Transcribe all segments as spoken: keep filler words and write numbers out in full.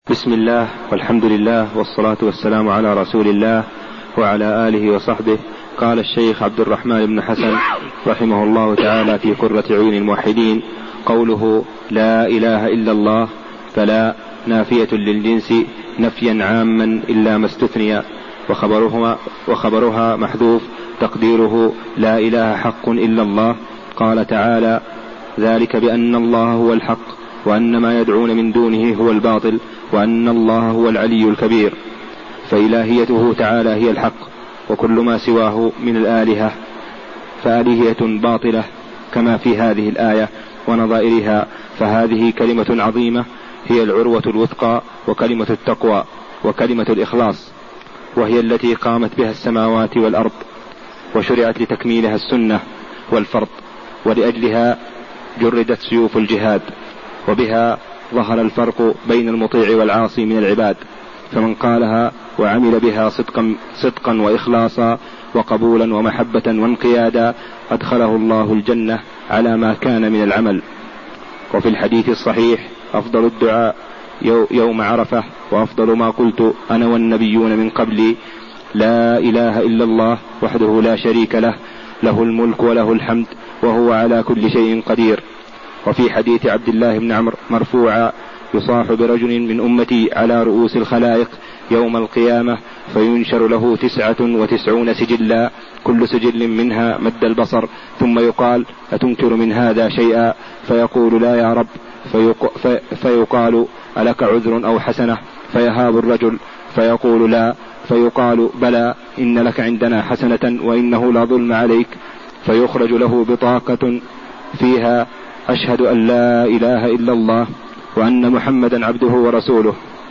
بسم الله والحمد لله والصلاة والسلام على رسول الله وعلى آله وصحبه. قال الشيخ عبد الرحمن بن حسن رحمه الله تعالى في قرة عيون الموحدين: قوله لا إله إلا الله فلا نافية للجنس نفيا عاما إلا ما استثني، وخبرها, وخبرها محذوف تقديره لا إله حق إلا الله. قال تعالى: ذلك بأن الله هو الحق وأن ما يدعون من دونه هو الباطل وأن الله هو العلي الكبير. فإلهيته تعالى هي الحق، وكل ما سواه من الآلهة فآلهية باطلة كما في هذه الآية ونظائرها. فهذه كلمة عظيمة هي العروة الوثقى وكلمة التقوى وكلمة الإخلاص، وهي التي قامت بها السماوات والأرض، وشرعت لتكميلها السنة والفرض، ولأجلها جردت سيوف الجهاد، وبها ظهر الفرق بين المطيع والعاصي من العباد. فمن قالها وعمل بها صدقا, صدقا وإخلاصا وقبولا ومحبة وانقيادا أدخله الله الجنة على ما كان من العمل. وفي الحديث الصحيح: أفضل الدعاء يوم عرفة وأفضل ما قلت أنا والنبيون من قبلي لا إله إلا الله وحده لا شريك له، له الملك وله الحمد وهو على كل شيء قدير. وفي حديث عبد الله بن عمرو مرفوعا: يصاح برجل من أمتي على رؤوس الخلائق يوم القيامة فينشر له تسعة وتسعون سجلا كل سجل منها مد البصر، ثم يقال: أتنكر من هذا شيئا؟ فيقول: لا يا رب. فيق... في... فيقال: ألك عذر أو حسنة؟ فيهاب الرجل فيقول: لا. فيقال: بلى، إن لك عندنا حسنة وإنه لا ظلم عليك. فيخرج له بطاقة فيها: أشهد أن لا إله إلا الله وأن محمدا عبده ورسوله.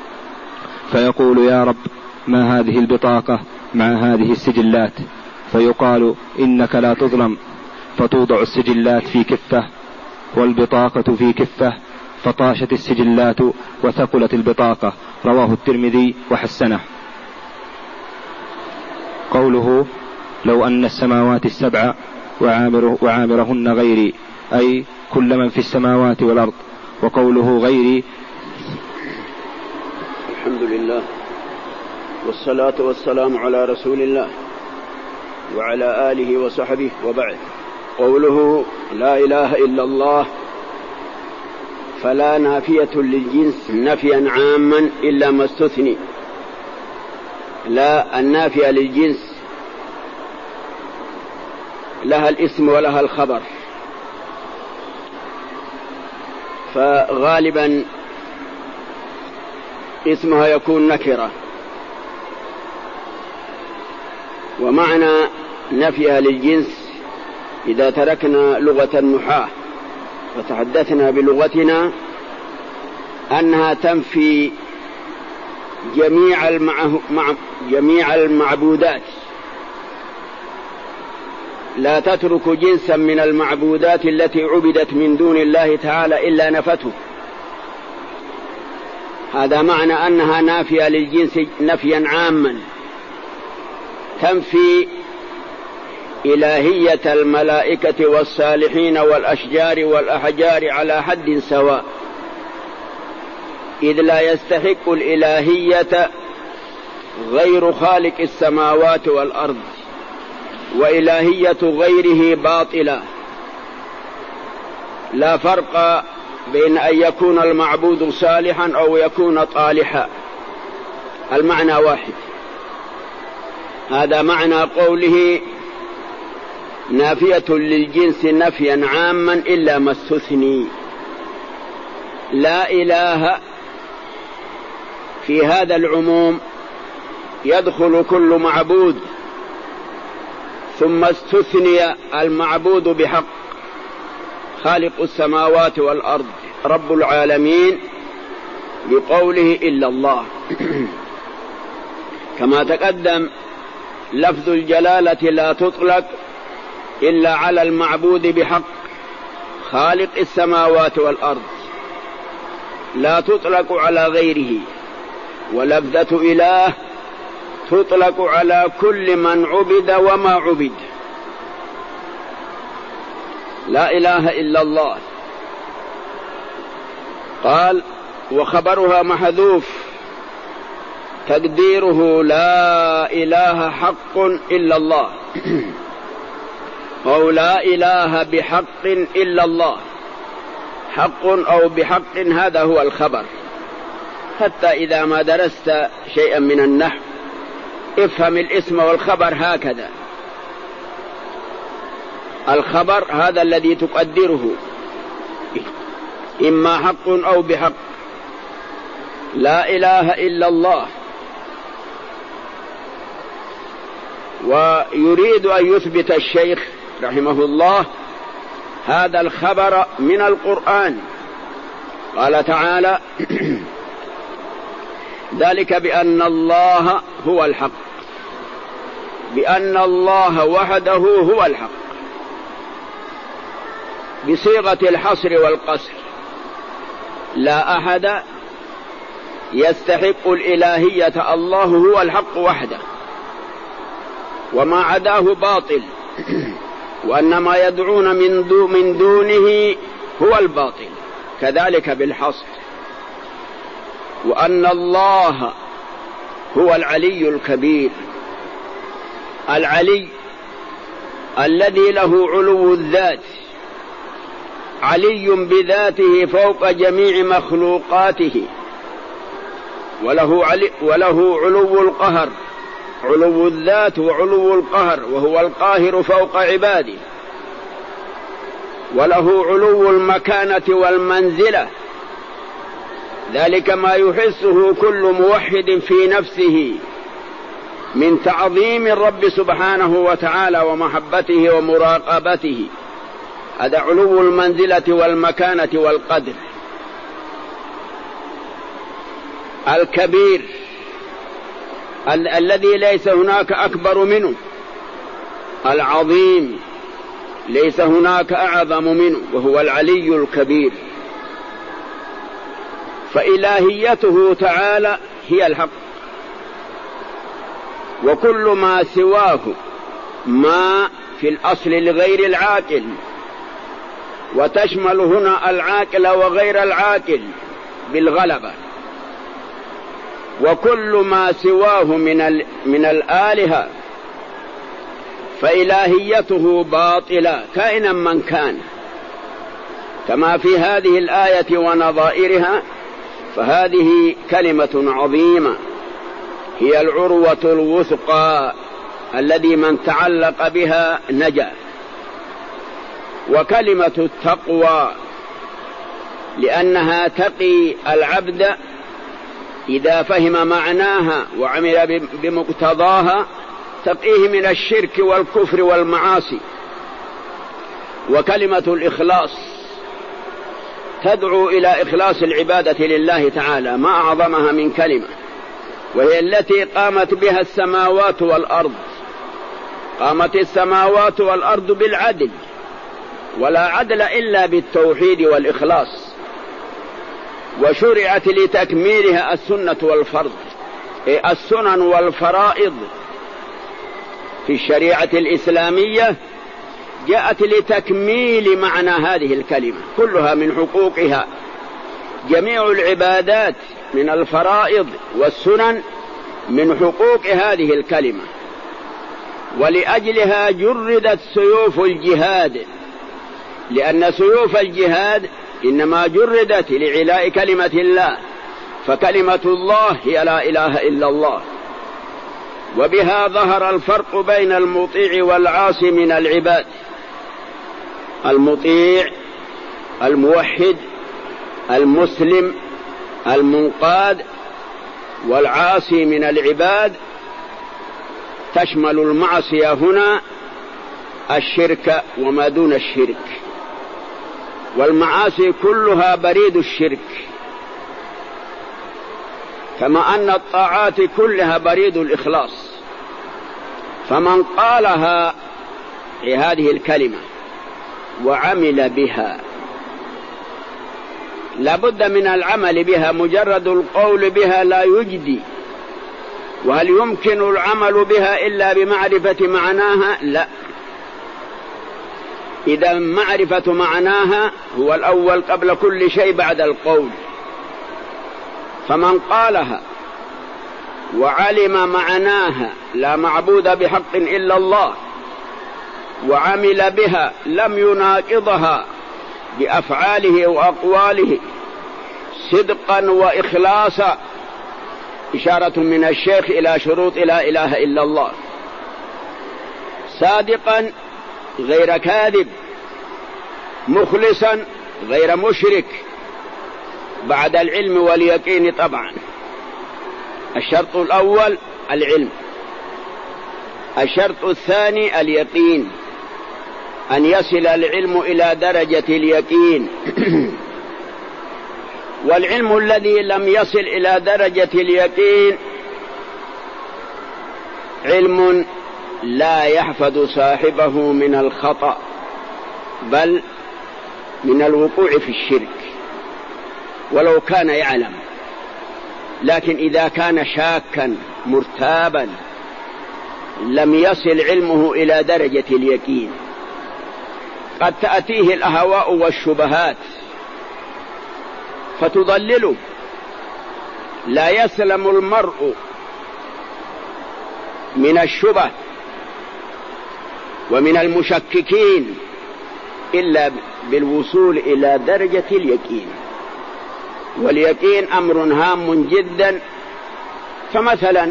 فيقول: يا رب، ما هذه البطاقة مع هذه السجلات؟ فيقال: إنك لا تظلم. فتوضع السجلات في كفة والبطاقة في كفة، فطاشت السجلات وثقلت البطاقة. رواه الترمذي وحسنه. قوله: لو أن السماوات السبع وعامره وعامرهن غيري، أي كل من في السماوات والأرض. وقوله غيري: الحمد لله والصلاة والسلام على رسول الله وعلى آله وصحبه، وبعد. قوله لا إله إلا الله فلا نافية للجنس نفيا عاما إلا ما استثني. لا النافية للجنس لها الاسم ولها الخبر، فغالبا اسمها يكون نكرة، ومعنى نفيها للجنس إذا تركنا لغة النحاة وتحدثنا بلغتنا أنها تنفي جميع, المعه... مع... جميع المعبودات، لا تترك جنسا من المعبودات التي عبدت من دون الله تعالى إلا نفته. هذا معنى أنها نافية للجنس نفيا عاما، تنفي إلهية الملائكة والصالحين والأشجار والأحجار على حد سواء، إذ لا يستحق الإلهية غير خالق السماوات والأرض، وإلهية غيره باطلة. لا فرق بين أن يكون المعبود صالحا أو يكون طالحا، المعنى واحد. هذا معنى قوله نافية للجنس نفيا عاما إلا ما استثني. لا إله في هذا العموم يدخل كل معبود، ثم استثني المعبود بحق خالق السماوات والأرض رب العالمين بقوله إلا الله. كما تقدم لفظ الجلالة لا تطلق إلا على المعبود بحق خالق السماوات والأرض، لا تطلق على غيره. ولفظة إله تطلق على كل من عبد وما عبد. لا إله إلا الله. قال: وخبرها محذوف تقديره لا إله حق إلا الله أو لا إله بحق إلا الله. حق أو بحق هذا هو الخبر. حتى إذا ما درست شيئا من النحو افهم الاسم والخبر هكذا. الخبر هذا الذي تقدره إما حق أو بحق. لا إله إلا الله. ويريد أن يثبت الشيخ رحمه الله هذا الخبر من القرآن. قال تعالى ذلك بأن الله هو الحق، بأن الله وحده هو الحق، بصيغة الحصر والقصر. لا أحد يستحق الإلهية، الله هو الحق وحده، وما عداه باطل، وأن ما يدعون من, دو من دونه هو الباطل، كذلك بالحصر. وأن الله هو العلي الكبير، العلي الذي له علو الذات، علي بذاته فوق جميع مخلوقاته، وله, علي وله علو القهر، علو الذات وعلو القهر، وهو القاهر فوق عباده. وله علو المكانة والمنزلة، ذلك ما يحسه كل موحد في نفسه من تعظيم الرب سبحانه وتعالى ومحبته ومراقبته. هذا علو المنزلة والمكانة والقدر. الكبير ال- الذي ليس هناك أكبر منه، العظيم ليس هناك أعظم منه، وهو العلي الكبير. فإلهيته تعالى هي الحق، وكل ما سواه ما في الأصل لغير العاقل، وتشمل هنا العاقل وغير العاقل بالغلبة. وكل ما سواه من, من الآلهة فإلهيته باطلة كائنا من كان، كما في هذه الآية ونظائرها. فهذه كلمة عظيمة هي العروة الوثقى الذي من تعلق بها نجا. وكلمة التقوى لأنها تقي العبد إذا فهم معناها وعمل بمقتضاها، تقيه من الشرك والكفر والمعاصي. وكلمة الإخلاص تدعو إلى إخلاص العبادة لله تعالى، ما أعظمها من كلمة، وهي التي قامت بها السماوات والأرض. قامت السماوات والأرض بالعدل، ولا عدل إلا بالتوحيد والإخلاص. وشرعت لتكميلها السنة والفرض، السنن والفرائض في الشريعة الإسلامية جاءت لتكميل معنى هذه الكلمة كلها من حقوقها. جميع العبادات من الفرائض والسنن من حقوق هذه الكلمة، ولأجلها جردت سيوف الجهاد، لأن سيوف الجهاد إنما جردت لعلاء كلمة الله، فكلمة الله هي لا إله إلا الله. وبها ظهر الفرق بين المطيع والعاصي من العباد. المطيع الموحد المسلم المنقاد، والعاصي من العباد تشمل المعصية هنا الشرك وما دون الشرك، والمعاصي كلها بريد الشرك، كما أن الطاعات كلها بريد الإخلاص. فمن قالها هذه الكلمة وعمل بها، لابد من العمل بها، مجرد القول بها لا يجدي. وهل يمكن العمل بها إلا بمعرفة معناها؟ لا. إذا معرفة معناها هو الأول قبل كل شيء بعد القول. فمن قالها وعلم معناها لا معبود بحق إلا الله وعمل بها لم يناقضها بأفعاله وأقواله صدقا وإخلاصا، إشارة من الشيخ إلى شروط لا إله إلا الله. صادقا غير كاذب، مخلصا غير مشرك، بعد العلم واليقين طبعا. الشرط الأول العلم، الشرط الثاني اليقين، أن يصل العلم إلى درجة اليقين. والعلم الذي لم يصل إلى درجة اليقين علم لا يحفظ صاحبه من الخطأ بل من الوقوع في الشرك ولو كان يعلم. لكن إذا كان شاكا مرتابا لم يصل علمه إلى درجة اليقين. قد تأتيه الأهواء والشبهات فتضلله. لا يسلم المرء من الشبه ومن المشككين إلا بالوصول إلى درجة اليقين. واليقين أمر هام جدا. فمثلا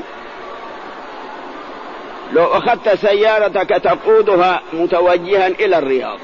لو أخذت سيارتك تقودها متوجها إلى الرياض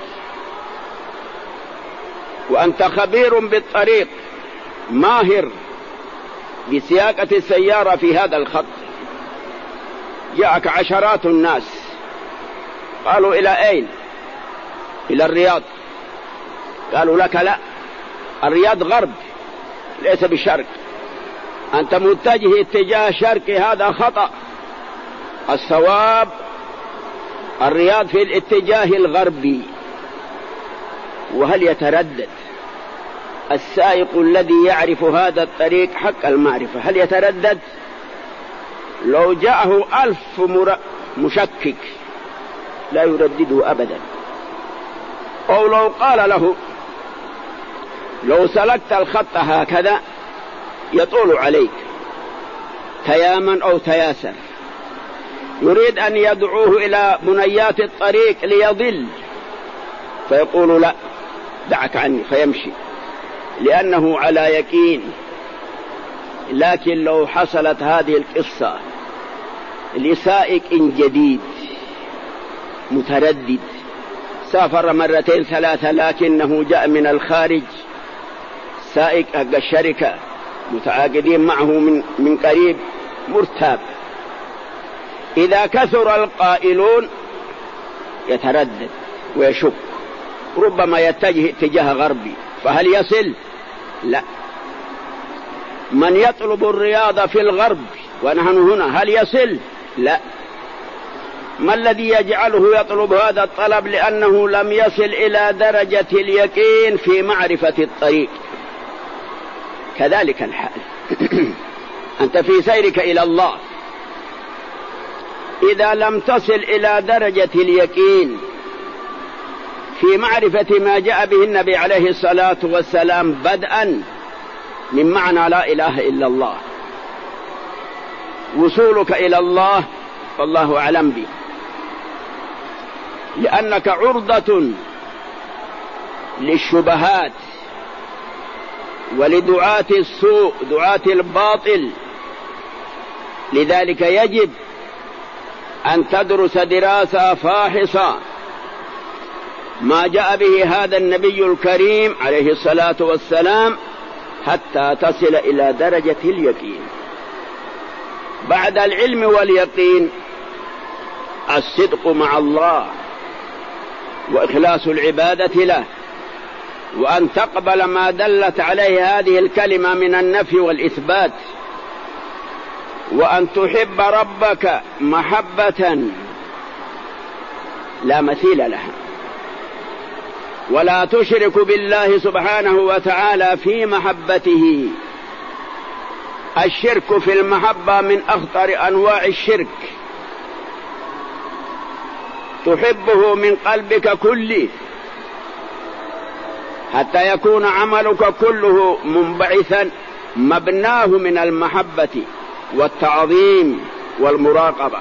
وأنت خبير بالطريق ماهر بسياقة السيارة في هذا الخط، جاءك عشرات الناس قالوا إلى أين؟ إلى الرياض. قالوا لك لا، الرياض غرب ليس بالشرق، أنت متجه اتجاه شرقي، هذا خطأ. الصواب الرياض في الاتجاه الغربي. وهل يتردد السائق الذي يعرف هذا الطريق حق المعرفة؟ هل يتردد؟ لو جاءه ألف مشكك لا يردده أبدا. أو لو قال له لو سلكت الخط هكذا يطول عليك تياما أو تياسر، يريد أن يدعوه إلى بنيات الطريق ليضل، فيقول لا دعك عني فيمشي لأنه على يقين. لكن لو حصلت هذه القصة لسائق جديد متردد سافر مرتين ثلاثة لكنه جاء من الخارج، سائق الشركة متعاقدين معه من, من قريب، مرتاب، إذا كثر القائلون يتردد ويشك، ربما يتجه اتجاه غربي، فهل يصل؟ لا. من يطلب الرياضة في الغرب ونحن هنا هل يصل؟ لا. ما الذي يجعله يطلب هذا الطلب؟ لأنه لم يصل إلى درجة اليقين في معرفة الطريق. كذلك الحال أنت في سيرك إلى الله إذا لم تصل إلى درجة اليقين في معرفة ما جاء به النبي عليه الصلاة والسلام بدءا من معنى لا إله إلا الله، وصولك إلى الله والله أعلم به، لأنك عرضة للشبهات ولدعاة السوء دعاة الباطل. لذلك يجب أن تدرس دراسة فاحصة ما جاء به هذا النبي الكريم عليه الصلاة والسلام حتى تصل إلى درجة اليقين. بعد العلم واليقين الصدق مع الله وإخلاص العبادة له، وأن تقبل ما دلت عليه هذه الكلمة من النفي والإثبات، وأن تحب ربك محبة لا مثيل لها، ولا تشرك بالله سبحانه وتعالى في محبته. الشرك في المحبة من أخطر أنواع الشرك، تحبه من قلبك كله حتى يكون عملك كله منبعثا مبناه من المحبة والتعظيم والمراقبة،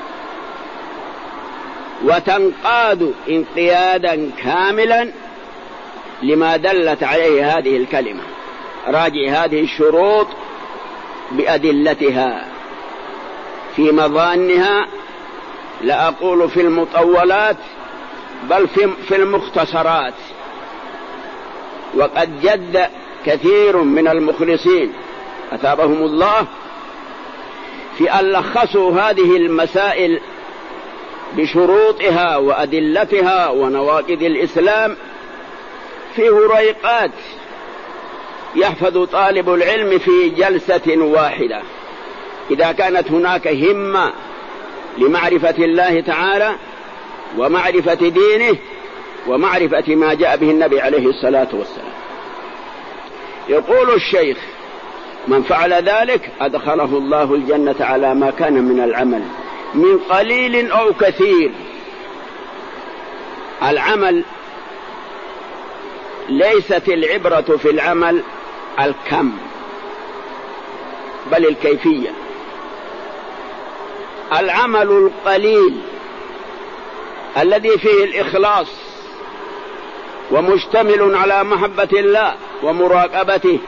وتنقاد انقيادا كاملا لما دلت عليه هذه الكلمة. راجع هذه الشروط بأدلتها في مظانها، لا أقول في المطولات بل في المختصرات. وقد جد كثير من المخلصين أثابهم الله في أن لخصوا هذه المسائل بشروطها وأدلتها ونواقض الإسلام في هريقات يحفظ طالب العلم في جلسة واحدة، إذا كانت هناك همة لمعرفة الله تعالى ومعرفة دينه ومعرفة ما جاء به النبي عليه الصلاة والسلام. يقول الشيخ: من فعل ذلك أدخله الله الجنة على ما كان من العمل من قليل أو كثير. العمل ليست العبرة في العمل الكم بل الكيفية. العمل القليل الذي فيه الإخلاص ومشتمل على محبة الله ومراقبته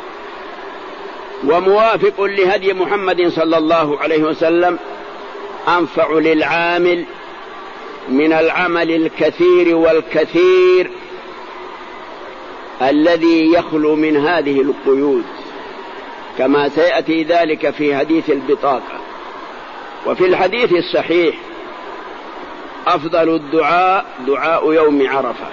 وموافق لهدي محمد صلى الله عليه وسلم أنفع للعامل من العمل الكثير والكثير الذي يخلو من هذه القيود، كما سيأتي ذلك في حديث البطاقة. وفي الحديث الصحيح: أفضل الدعاء دعاء يوم عرفة،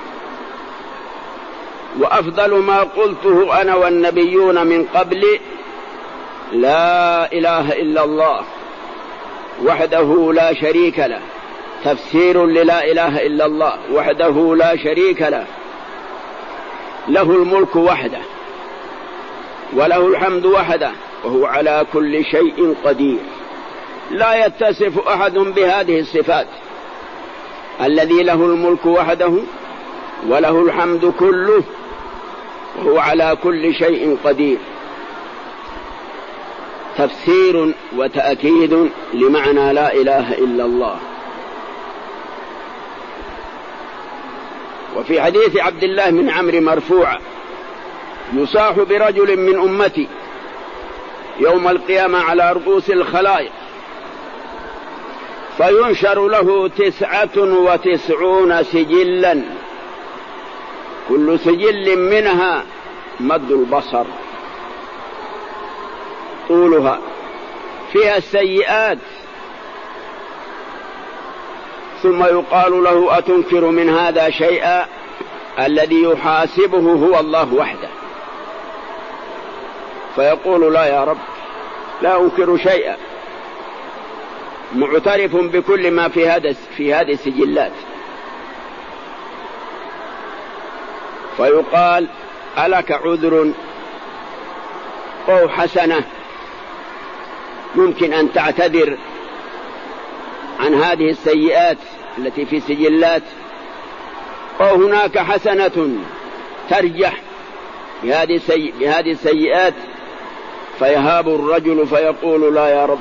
وأفضل ما قلته أنا والنبيون من قبل لا إله إلا الله وحده لا شريك له. تفسير للا إله إلا الله: وحده لا شريك له، له الملك وحده وله الحمد وحده وهو على كل شيء قدير. لا يتصف أحد بهذه الصفات: الذي له الملك وحده وله الحمد كله وهو على كل شيء قدير. تفسير وتأكيد لمعنى لا إله إلا الله. وفي حديث عبد الله بن عمرو مرفوعا: يصاح برجل من أمتي يوم القيامة على رؤوس الخلائق فينشر له تسعة وتسعون سجلا، كل سجل منها مد البصر طولها، فيها السيئات. ثم يقال له: أتنكر من هذا شيئا؟ الذي يحاسبه هو الله وحده. فيقول: لا يا رب، لا أنكر شيئا، معترف بكل ما في هذا في هذه السجلات. فيقال: ألك عذر أو حسنة ممكن أن تعتذر عن هذه السيئات التي في سجلات، أو هناك حسنة ترجح بهذه السيئات؟ فيهاب الرجل فيقول: لا يا رب.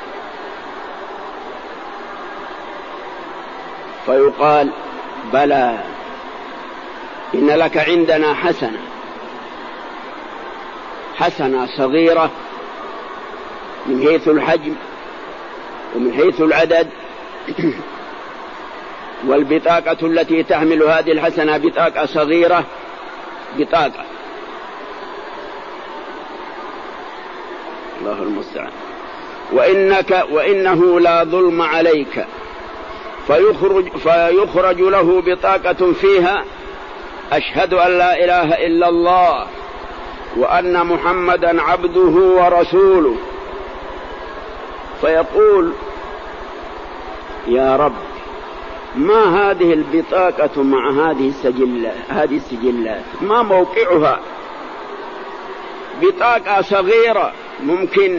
فيقال: بلى، إن لك عندنا حسنة، حسنة صغيرة من حيث الحجم ومن حيث العدد، والبطاقة التي تحمل هذه الحسنة بطاقة صغيرة، بطاقة، الله المستعان. وإنك وإنه لا ظلم عليك، فيخرج, فيخرج له بطاقة فيها: أشهد أن لا إله إلا الله وأن محمدا عبده ورسوله. فيقول: يا رب، ما هذه البطاقة مع هذه السجلات هذه السجلات ما موقعها؟ بطاقة صغيرة ممكن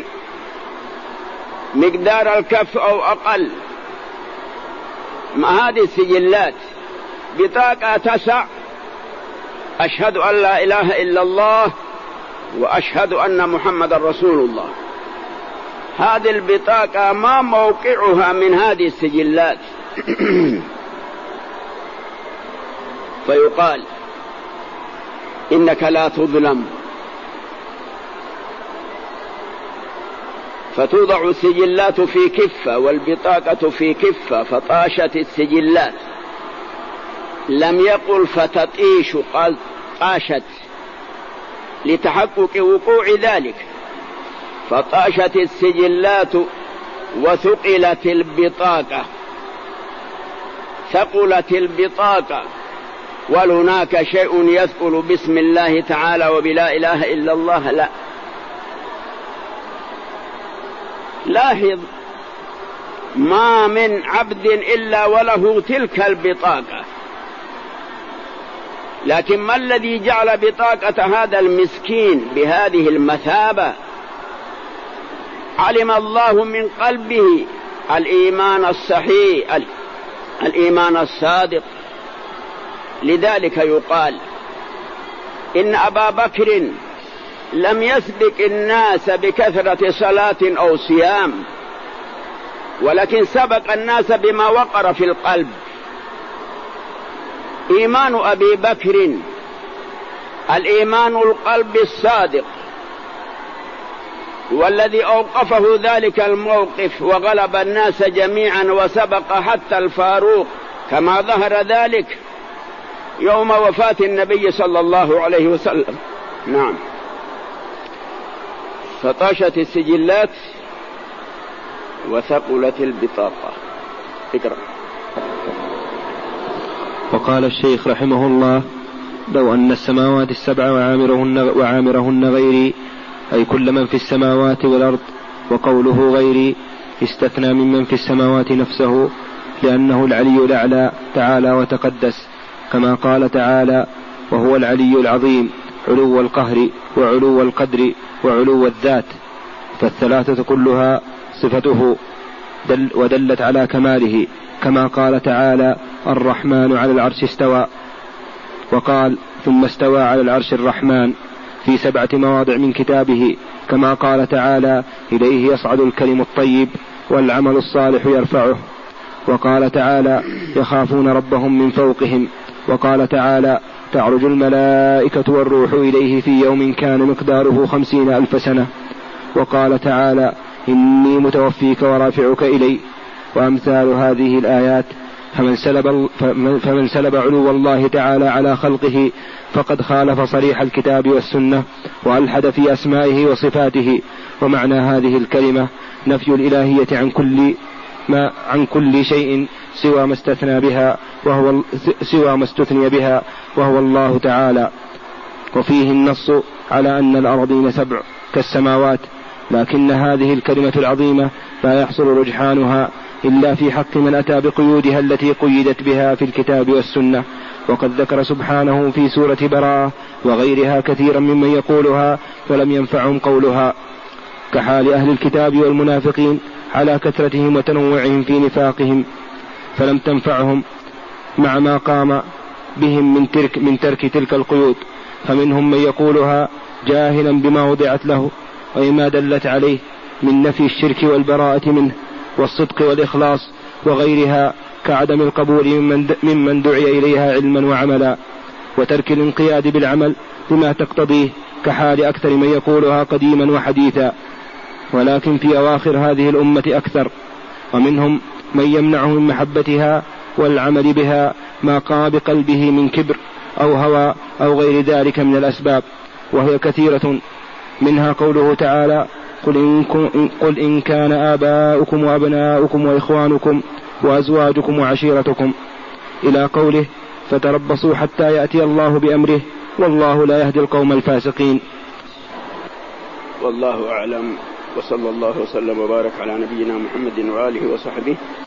مقدار الكف أو أقل، مع هذه السجلات بطاقة تسع: أشهد أن لا إله إلا الله وأشهد أن محمد رسول الله. هذه البطاقة ما موقعها من هذه السجلات؟ فيقال إنك لا تظلم، فتوضع السجلات في كفة والبطاقة في كفة فطاشت السجلات، لم يقل فتطيش، قال طاشت لتحقق وقوع ذلك، فطاشت السجلات وثقلت البطاقة، ثقلت البطاقة. وهناك شيء يثقل باسم الله تعالى وبلا إله إلا الله؟ لا. لاحظ، ما من عبد إلا وله تلك البطاقة، لكن ما الذي جعل بطاقة هذا المسكين بهذه المثابة؟ علم الله من قلبه الإيمان الصحيح، الإيمان الصادق. لذلك يقال إن أبا بكر لم يسبق الناس بكثرة صلاة أو صيام، ولكن سبق الناس بما وقر في القلب. إيمان أبي بكر الإيمان القلب الصادق، والذي أوقفه ذلك الموقف وغلب الناس جميعا وسبق حتى الفاروق، كما ظهر ذلك يوم وفاة النبي صلى الله عليه وسلم. نعم. فطاشت السجلات وثقلت البطاقة. اقرأ. وقال الشيخ رحمه الله: لو أن السماوات السبع وعامرهن, وعامرهن غيري، أي كل من في السماوات والأرض، وقوله غيري استثنى ممن في السماوات نفسه، لأنه العلي الأعلى تعالى وتقدس، كما قال تعالى: وهو العلي العظيم، علو القهر وعلو القدر وعلو الذات. فالثلاثة كلها صفته دل ودلت على كماله، كما قال تعالى: الرحمن على العرش استوى، وقال: ثم استوى على العرش الرحمن، في سبعة مواضع من كتابه، كما قال تعالى: إليه يصعد الكلم الطيب والعمل الصالح يرفعه. وقال تعالى: يخافون ربهم من فوقهم. وقال تعالى: تعرج الملائكة والروح إليه في يوم كان مقداره خمسين ألف سنة. وقال تعالى: إني متوفيك ورافعك إلي. وأمثال هذه الآيات. فمن سلب, فمن سلب علو الله تعالى على خلقه فقد خالف صريح الكتاب والسنة، وألحد في أسمائه وصفاته. ومعنى هذه الكلمة نفي الإلهية عن كل ما عن كل شيء سوى ما استثنى بها وهو سوى ما استثني بها وهو الله تعالى. وفيه النص على أن الأرضين سبع كالسماوات، لكن هذه الكلمة العظيمة لا يحصل رجحانها إلا في حق من أتى بقيودها التي قيدت بها في الكتاب والسنة. وقد ذكر سبحانه في سورة براءة وغيرها كثيرا ممن يقولها ولم ينفعهم قولها، كحال أهل الكتاب والمنافقين على كثرتهم وتنوعهم في نفاقهم، فلم تنفعهم مع ما قام بهم من ترك, من ترك تلك القيود. فمنهم من يقولها جاهلا بما وضعت له وما دلت عليه من نفي الشرك والبراءة منه والصدق والإخلاص وغيرها، كعدم القبول ممن دعي إليها علما وعملا، وترك الانقياد بالعمل بما تقتضيه، كحال أكثر من يقولها قديما وحديثا. ولكن في أواخر هذه الأمة أكثر، ومنهم من يمنعه من محبتها والعمل بها ما قام بقلبه من كبر أو هوى أو غير ذلك من الأسباب، وهي كثيرة. منها قوله تعالى: قل إن, قل إن كان آباؤكم وأبناؤكم وإخوانكم وأزواجكم وعشيرتكم، إلى قوله: فتربصوا حتى يأتي الله بأمره والله لا يهدي القوم الفاسقين. والله أعلم، وصلى الله وسلم وبارك على نبينا محمد وآله وصحبه.